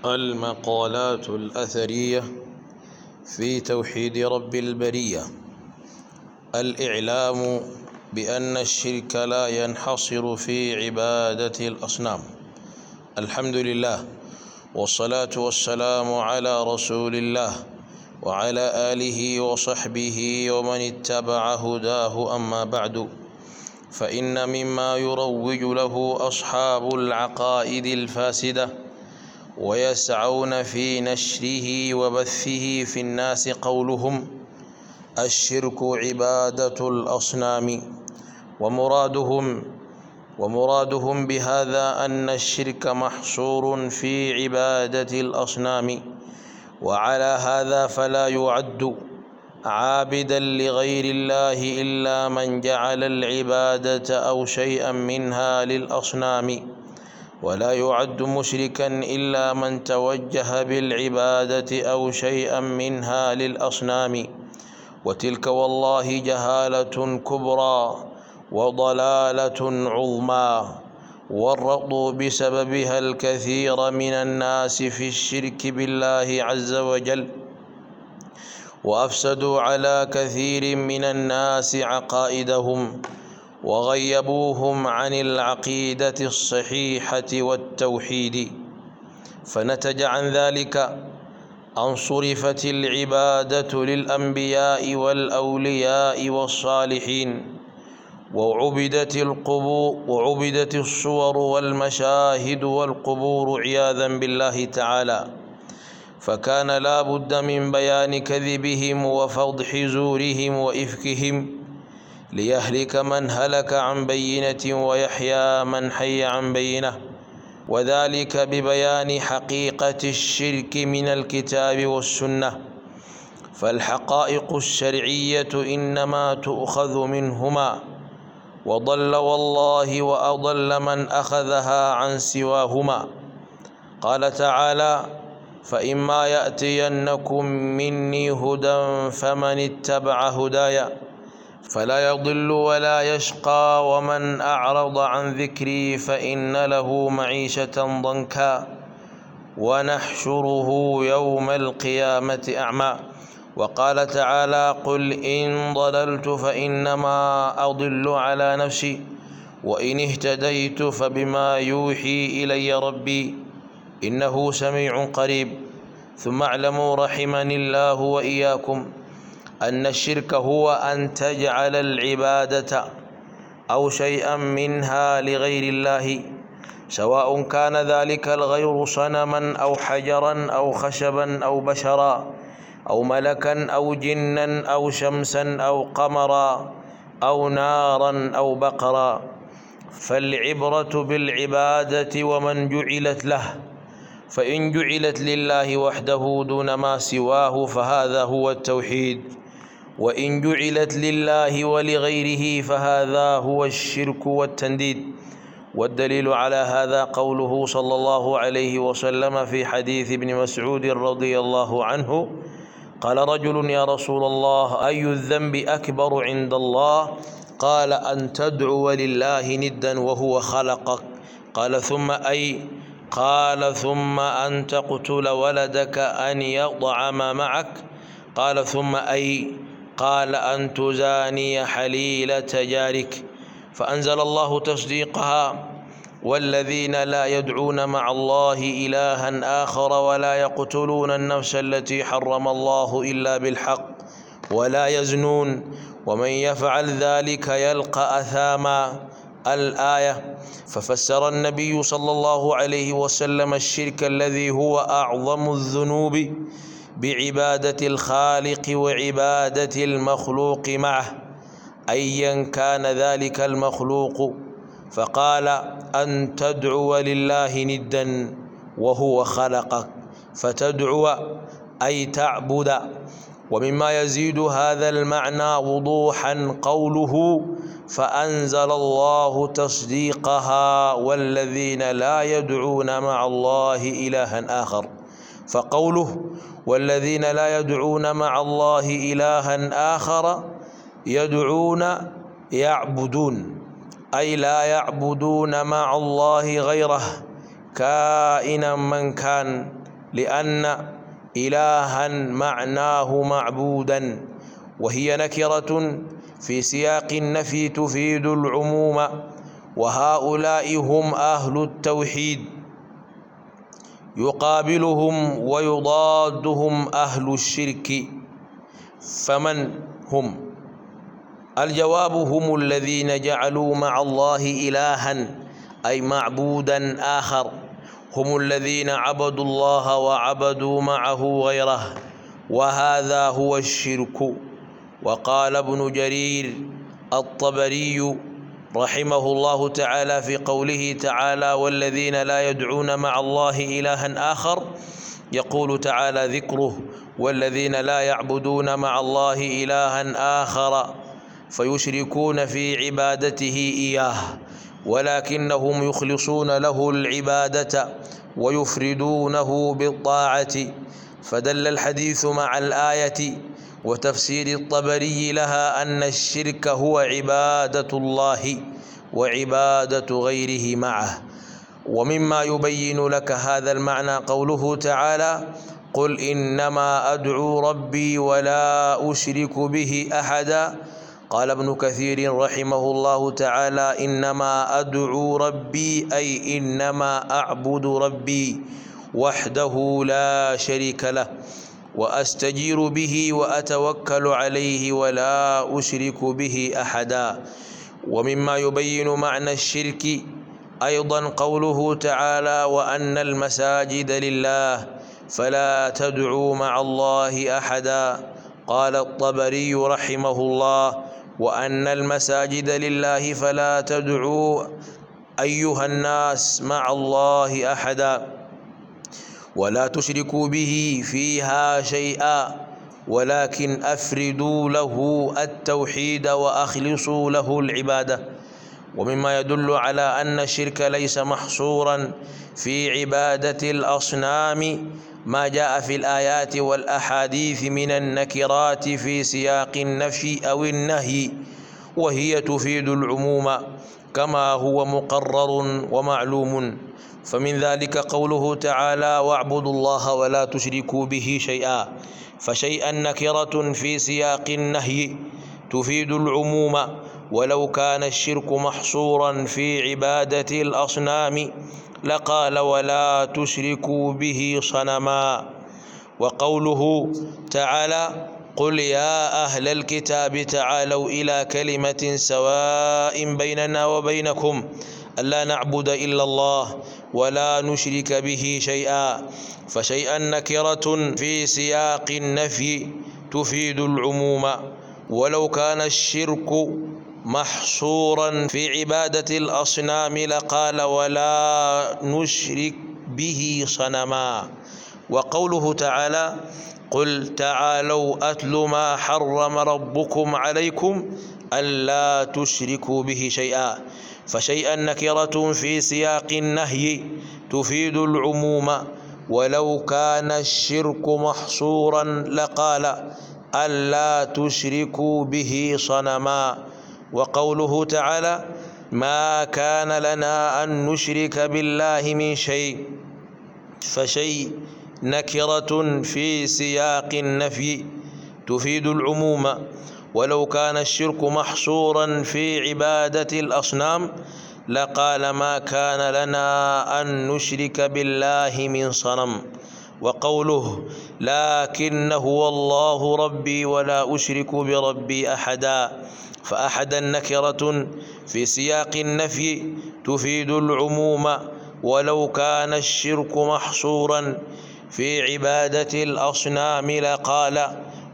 المقالات الأثرية في توحيد رب البرية. الإعلام بأن الشرك لا ينحصر في عبادة الأصنام. الحمد لله والصلاة والسلام على رسول الله وعلى آله وصحبه ومن اتبع هداه. أما بعد، فإن مما يروج له أصحاب العقائد الفاسدة ويسعون في نشره وبثه في الناس قولهم الشرك عبادة الأصنام، ومرادهم بهذا أن الشرك محصور في عبادة الأصنام، وعلى هذا فلا يعد عابدا لغير الله إلا من جعل العبادة أو شيئا منها للأصنام، ولا يعد مشركا إلا من توجه بالعبادة أو شيئا منها للأصنام، وتلك والله جهالة كبرى وضلالة عظمى، ورطوا بسببها الكثير من الناس في الشرك بالله عز وجل، وأفسدوا على كثير من الناس عقائدهم وغيبوهم عن العقيدة الصحيحة والتوحيد. فنتج عن ذلك أن صرفت العبادة للأنبياء والأولياء والصالحين، وعبدت القبور وعبدت الصور والمشاهد والقبور عياذا بالله تعالى، فكان لا بد من بيان كذبهم وفضح زورهم وإفكهم ليهلك من هلك عن بينة ويحيى من حي عن بينة، وذلك ببيان حقيقة الشرك من الكتاب والسنة. فالحقائق الشرعية إنما تؤخذ منهما، وضل والله وأضل من أخذها عن سواهما. قال تعالى: فإما يأتينكم مني هدى فمن اتبع هداي فلا يضل ولا يشقى ومن أعرض عن ذكري فإن له معيشة ضنكا ونحشره يوم القيامة أعمى. وقال تعالى: قل إن ضللت فإنما أضل على نفسي وإن اهتديت فبما يوحي إلي ربي إنه سميع قريب. ثم اعلموا رحمني الله وإياكم أن الشرك هو أن تجعل العبادة أو شيئا منها لغير الله، سواء كان ذلك الغير صنما أو حجرا أو خشبا أو بشرا أو ملكا أو جنا أو شمسا أو قمرا أو نارا أو بقرا. فالعبرة بالعبادة ومن جعلت له، فإن جعلت لله وحده دون ما سواه فهذا هو التوحيد، وإن جعلت لله ولغيره فهذا هو الشرك والتنديد. والدليل على هذا قوله صلى الله عليه وسلم في حديث ابن مسعود رضي الله عنه: قال رجل: يا رسول الله، أي الذنب أكبر عند الله؟ قال: أن تدعو لله ندا وهو خلقك. قال: ثم أي؟ قال: ثم أن تقتل ولدك أن يطعم معك. قال: ثم أي؟ قال: أن تزاني حليلة جارك. فأنزل الله تصديقها: والذين لا يدعون مع الله إلها آخر ولا يقتلون النفس التي حرم الله إلا بالحق ولا يزنون ومن يفعل ذلك يلقى أثاما. الآية. ففسر النبي صلى الله عليه وسلم الشرك الذي هو أعظم الذنوب بعبادة الخالق وعبادة المخلوق معه، أيا كان ذلك المخلوق، فقال: أن تدعو لله ندا وهو خلقك. فتدعو أي تعبد. ومما يزيد هذا المعنى وضوحا قوله: فأنزل الله تصديقها: والذين لا يدعون مع الله إلها آخر. فقوله: والذين لا يدعون مع الله إلها آخر، يدعون يعبدون، أي لا يعبدون مع الله غيره كائنا من كان، لأن إلها معناه معبودا، وهي نكرة في سياق النفي تفيد العموم، وهؤلاء هم أهل التوحيد، يقابلهم ويضادهم أهل الشرك. فمن هم؟ الجواب: هم الذين جعلوا مع الله إلها أي معبودا آخر، هم الذين عبدوا الله وعبدوا معه غيره، وهذا هو الشرك. وقال ابن جرير الطبري رحمه الله تعالى في قوله تعالى: والذين لا يدعون مع الله إلها آخر، يقول تعالى ذكره: والذين لا يعبدون مع الله إلها آخر فيشركون في عبادته إياه، ولكنهم يخلصون له العبادة ويفردونه بالطاعة. فدل الحديث مع الآية وتفسير الطبري لها أن الشرك هو عبادة الله وعبادة غيره معه. ومما يبين لك هذا المعنى قوله تعالى: قل إنما أدعو ربي ولا أشرك به أحدا. قال ابن كثير رحمه الله تعالى: إنما أدعو ربي أي إنما أعبد ربي وحده لا شريك له، وأستجير به وأتوكل عليه ولا أشرك به أحدا. ومما يبين معنى الشرك أيضا قوله تعالى: وأن المساجد لله فلا تدعوا مع الله أحدا. قال الطبري رحمه الله: وأن المساجد لله فلا تدعوا أيها الناس مع الله أحدا، ولا تشركوا به فيها شيئا، ولكن أفردوا له التوحيد وأخلصوا له العبادة. ومما يدل على أن الشرك ليس محصورا في عبادة الأصنام ما جاء في الآيات والأحاديث من النكرات في سياق النفي أو النهي، وهي تفيد العموم كما هو مقرر ومعلوم. فمن ذلك قوله تعالى: واعبدوا الله ولا تشركوا به شيئا، فشيئا نكرة في سياق النهي تفيد العموم، ولو كان الشرك محصورا في عبادة الأصنام لقال: ولا تشركوا به صنما. وقوله تعالى: قل يا أهل الكتاب تعالوا إلى كلمة سواء بيننا وبينكم ألا نعبد إلا الله ولا نشرك به شيئا، فشيئا نكرة في سياق النفي تفيد العموم، ولو كان الشرك محصورا في عبادة الأصنام لقال: ولا نشرك به صنما. وقوله تعالى: قل تعالوا أتل ما حرم ربكم عليكم ألا تشركوا به شيئا، فشيئا نكرة في سياق النهي تفيد العموم، ولو كان الشرك محصورا لقال: ألا تشركوا به صنما. وقوله تعالى: ما كان لنا أن نشرك بالله من شيء، فشيء نكرة في سياق النفي تفيد العموم، ولو كان الشرك محصورا في عبادة الأصنام لقال: ما كان لنا أن نشرك بالله من صنم. وقوله: لكن هو الله ربي ولا أشرك بربي أحدا، فأحدا نكرة في سياق النفي تفيد العموم، ولو كان الشرك محصورا في عبادة الأصنام لقال: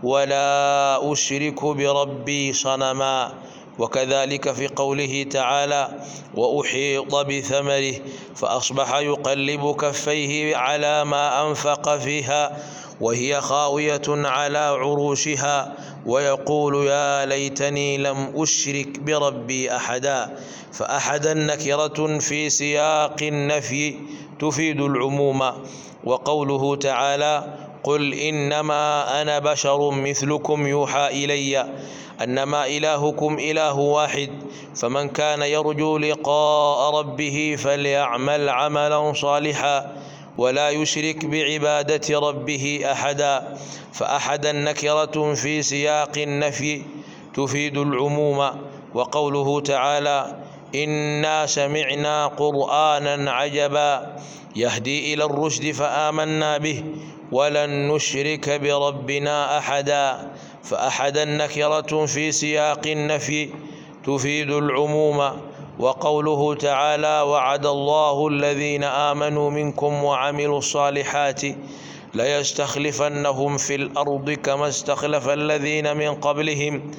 ولا أشرك بربي صنما. وكذلك في قوله تعالى: وأحيط بثمره فأصبح يقلب كفيه على ما أنفق فيها وهي خاوية على عروشها ويقول: يا ليتني لم أشرك بربي أحدا. فأحدا نكرة في سياق النفي تفيد العموم. وقوله تعالى: قل إنما أنا بشر مثلكم يوحى إلي أنما إلهكم إله واحد فمن كان يرجو لقاء ربه فليعمل عملا صالحا ولا يشرك بعبادة ربه أحدا. فأحدا نكرة في سياق النفي تفيد العموم. وقوله تعالى: إنا سمعنا قرآنا عجبا يهدي إلى الرشد فآمنا به ولن نشرك بربنا أحدا. فأحدا نكرة في سياق النفي تفيد العموم. وقوله تعالى: وعد الله الذين آمنوا منكم وعملوا الصالحات ليستخلفنهم في الأرض كما استخلف الذين من قبلهم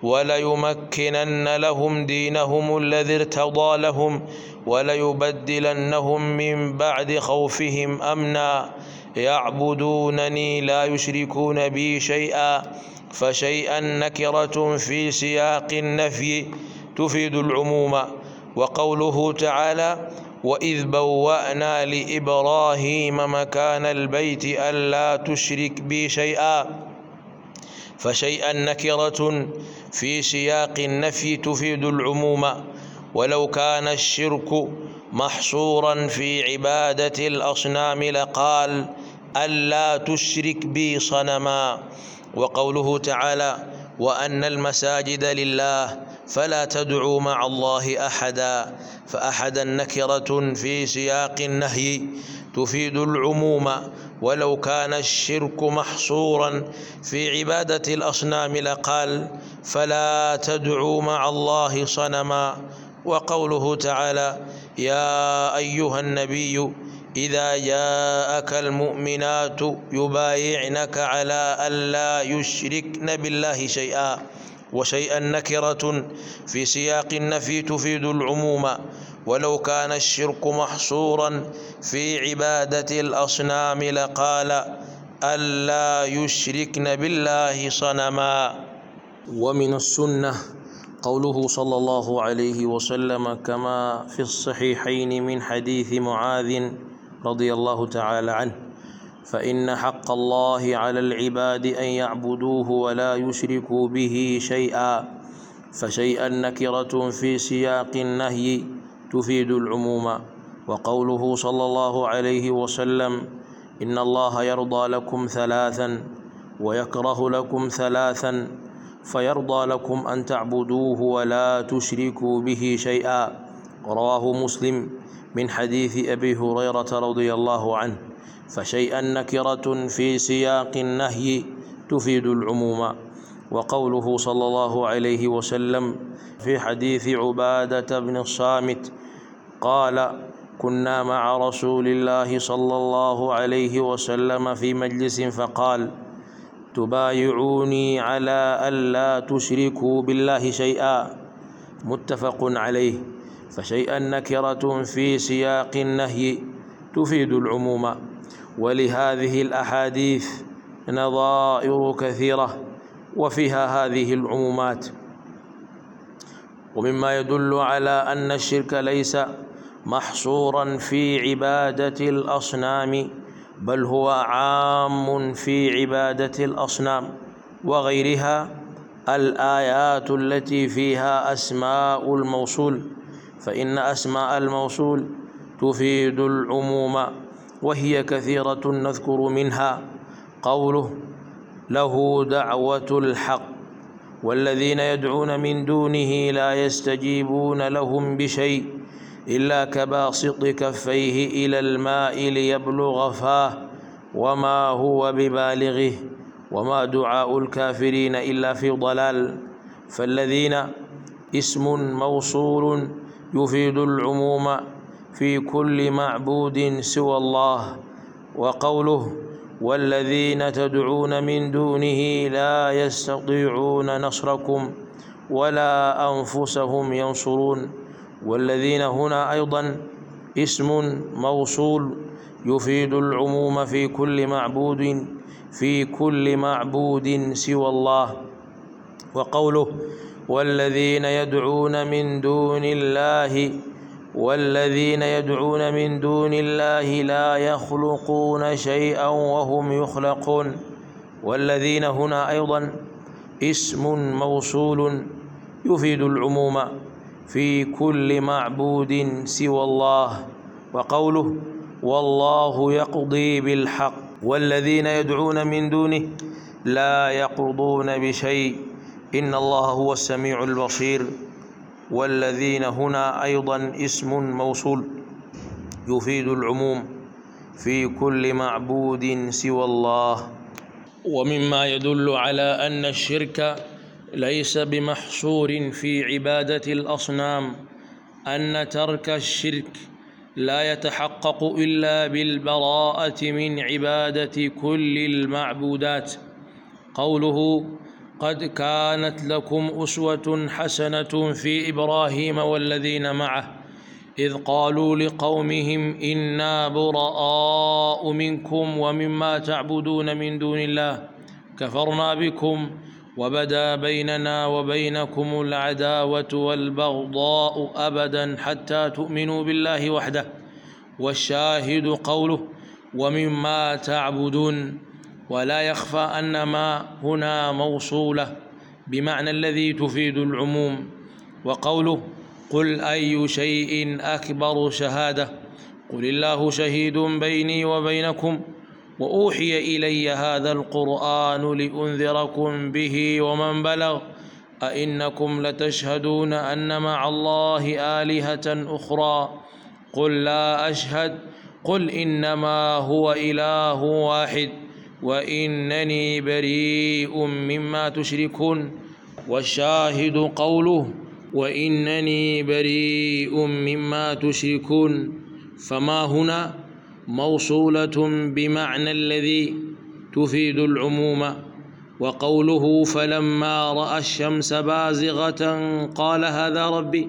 وليمكنن لهم دينهم الذي ارتضى لهم وليبدلنهم من بعد خوفهم أمنا يعبدونني لا يشركون بي شيئا. فشيئا نكرة في سياق النفي تفيد العموم. وقوله تعالى: وإذ بوأنا لإبراهيم مكان البيت ألا تشرك بي شيئا. فشيئا نكرة في سياق النفي تفيد العموم. ولو كان الشرك محصورا في عبادة الأصنام لقال: ألا تشرك بي صنما. وقوله تعالى: وأن المساجد لله فلا تدعوا مع الله أحدا. فأحدا نكرة في سياق النهي تفيد العموم. ولو كان الشرك محصورا في عبادة الأصنام لقال: فلا تدعوا مع الله صنما. وقوله تعالى: يا أيها النبي إذا جاءك المؤمنات يبايعنك على ألا يشركن بالله شيئا. وشيئا نكرة في سياق النفي تفيد العموم. ولو كان الشرك محصورا في عبادة الأصنام لقال: ألا يشركن بالله صنما. ومن السنة قوله صلى الله عليه وسلم كما في الصحيحين من حديث معاذ رضي الله تعالى عنه: فإن حق الله على العباد أن يعبدوه ولا يشركوا به شيئا. فشيئا نكرة في سياق النهي تفيد العموم. وقوله صلى الله عليه وسلم: إن الله يرضى لكم ثلاثا ويكره لكم ثلاثا فيرضى لكم أن تعبدوه ولا تشركوا به شيئا. رواه مسلم من حديث أبي هريرة رضي الله عنه. فشيئا نكرة في سياق النهي تفيد العموم. وقوله صلى الله عليه وسلم في حديث عبادة بن الصامت قال: كنا مع رسول الله صلى الله عليه وسلم في مجلس فقال: تبايعوني على ألا تشركوا بالله شيئا. متفق عليه. فشيئا نكرة في سياق النهي تفيد العموم. ولهذه الأحاديث نظائر كثيرة وفيها هذه العمومات. ومما يدل على أن الشرك ليس محصورا في عبادة الأصنام بل هو عام في عبادة الأصنام وغيرها الآيات التي فيها أسماء الموصول، فإن أسماء الموصول تفيد العموم وهي كثيرة نذكر منها قوله: له دعوة الحق والذين يدعون من دونه لا يستجيبون لهم بشيء إلا كباسط كفيه إلى الماء ليبلغ فاه وما هو ببالغه وما دعاء الكافرين إلا في ضلال. فالذين اسم موصول يفيد العموم في كل معبود سوى الله. وقوله: والذين تدعون من دونه لا يستطيعون نصركم ولا أنفسهم ينصرون. والذين هنا أيضا اسم موصول يفيد العموم في كل معبود سوى الله. وقوله: والذين يدعون من دون الله لا يخلقون شيئا وهم يخلقون. والذين هنا أيضا اسم موصول يفيد العموم في كل معبود سوى الله. وقوله: والله يقضي بالحق والذين يدعون من دونه لا يقضون بشيء إن الله هو السميع البصير. والذين هنا أيضا اسم موصول يفيد العموم في كل معبود سوى الله. ومما يدل على أن الشرك ليس بمحصور في عبادة الأصنام أن ترك الشرك لا يتحقق إلا بالبراءة من عبادة كل المعبودات. قوله قد كانت لكم أسوة حسنة في إبراهيم والذين معه إذ قالوا لقومهم إنا براء منكم ومما تعبدون من دون الله كفرنا بكم وبدا بيننا وبينكم العداوة والبغضاء أبدا حتى تؤمنوا بالله وحده. والشاهد قوله ومما تعبدون. ولا يخفى أن ما هنا موصولة بمعنى الذي تفيد العموم. وقوله قل أي شيء أكبر شهادة قل الله شهيد بيني وبينكم وأوحي إلي هذا القرآن لأنذركم به ومن بلغ أئنكم لتشهدون أن مع الله آلهة أخرى قل لا أشهد قل إنما هو إله واحد وإنني بريء مما تشركون. والشاهد قوله وإنني بريء مما تشركون. فما هنا موصولة بمعنى الذي تفيد العموم. وقوله فلما رأى الشمس بازغة قال هذا ربي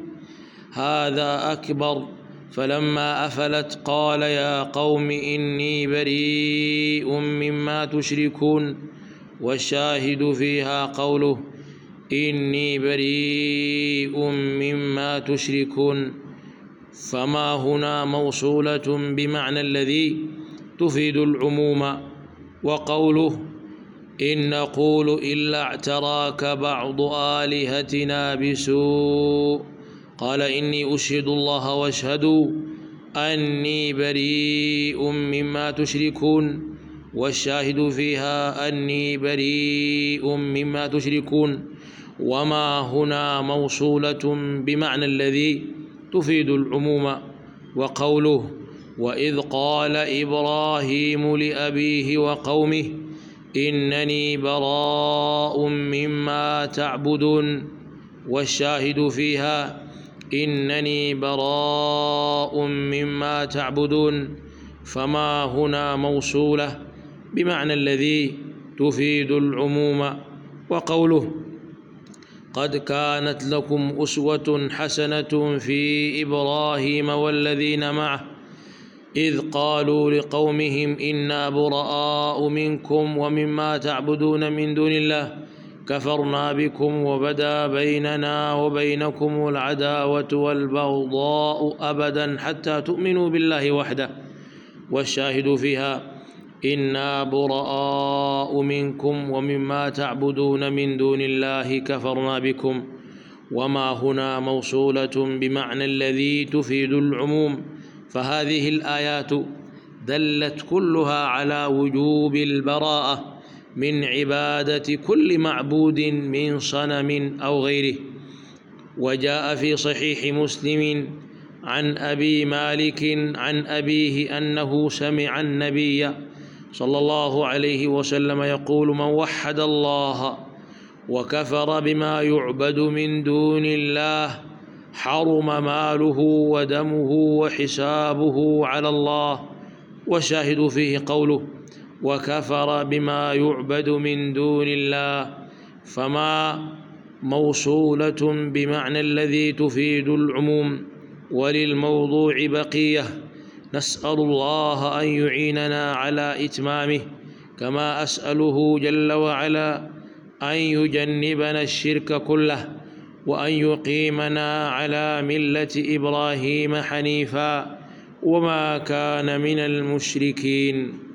هذا أكبر فلما أفلت قال يا قوم إني بريء مما تشركون. والشاهد فيها قوله إني بريء مما تشركون. فما هنا موصولة بمعنى الذي تفيد العموم. وقوله إن نقول إلا اعتراك بعض آلهتنا بسوء قال إني أشهد الله واشهدوا أني بريء مما تشركون. والشاهد فيها أني بريء مما تشركون. وما هنا موصولة بمعنى الذي تفيد العموم. وقوله وإذ قال إبراهيم لأبيه وقومه إنني براء مما تعبدون. والشاهد فيها إنني براء مما تعبدون. فما هنا موصولة بمعنى الذي تفيد العموم. وقوله قد كانت لكم أسوة حسنة في إبراهيم والذين معه إذ قالوا لقومهم إنا براء منكم ومما تعبدون من دون الله كفرنا بكم وبدا بيننا وبينكم العداوة والبغضاء أبدا حتى تؤمنوا بالله وحده. والشاهد فيها إنا براء منكم ومما تعبدون من دون الله كفرنا بكم. وما هنا موصولة بمعنى الذي تفيد العموم. فهذه الآيات دلت كلها على وجوب البراءة من عبادة كل معبود من صنم أو غيره. وجاء في صحيح مسلم عن أبي مالك عن أبيه أنه سمع النبي صلى الله عليه وسلم يقول من وحد الله وكفر بما يعبد من دون الله حرم ماله ودمه وحسابه على الله. والشاهد فيه قوله وكفر بما يعبد من دون الله. فما موصولة بمعنى الذي تفيد العموم. وللموضوع بقية نسأل الله أن يعيننا على إتمامه كما أسأله جل وعلا أن يجنبنا الشرك كله وأن يقيمنا على ملة إبراهيم حنيفا وما كان من المشركين.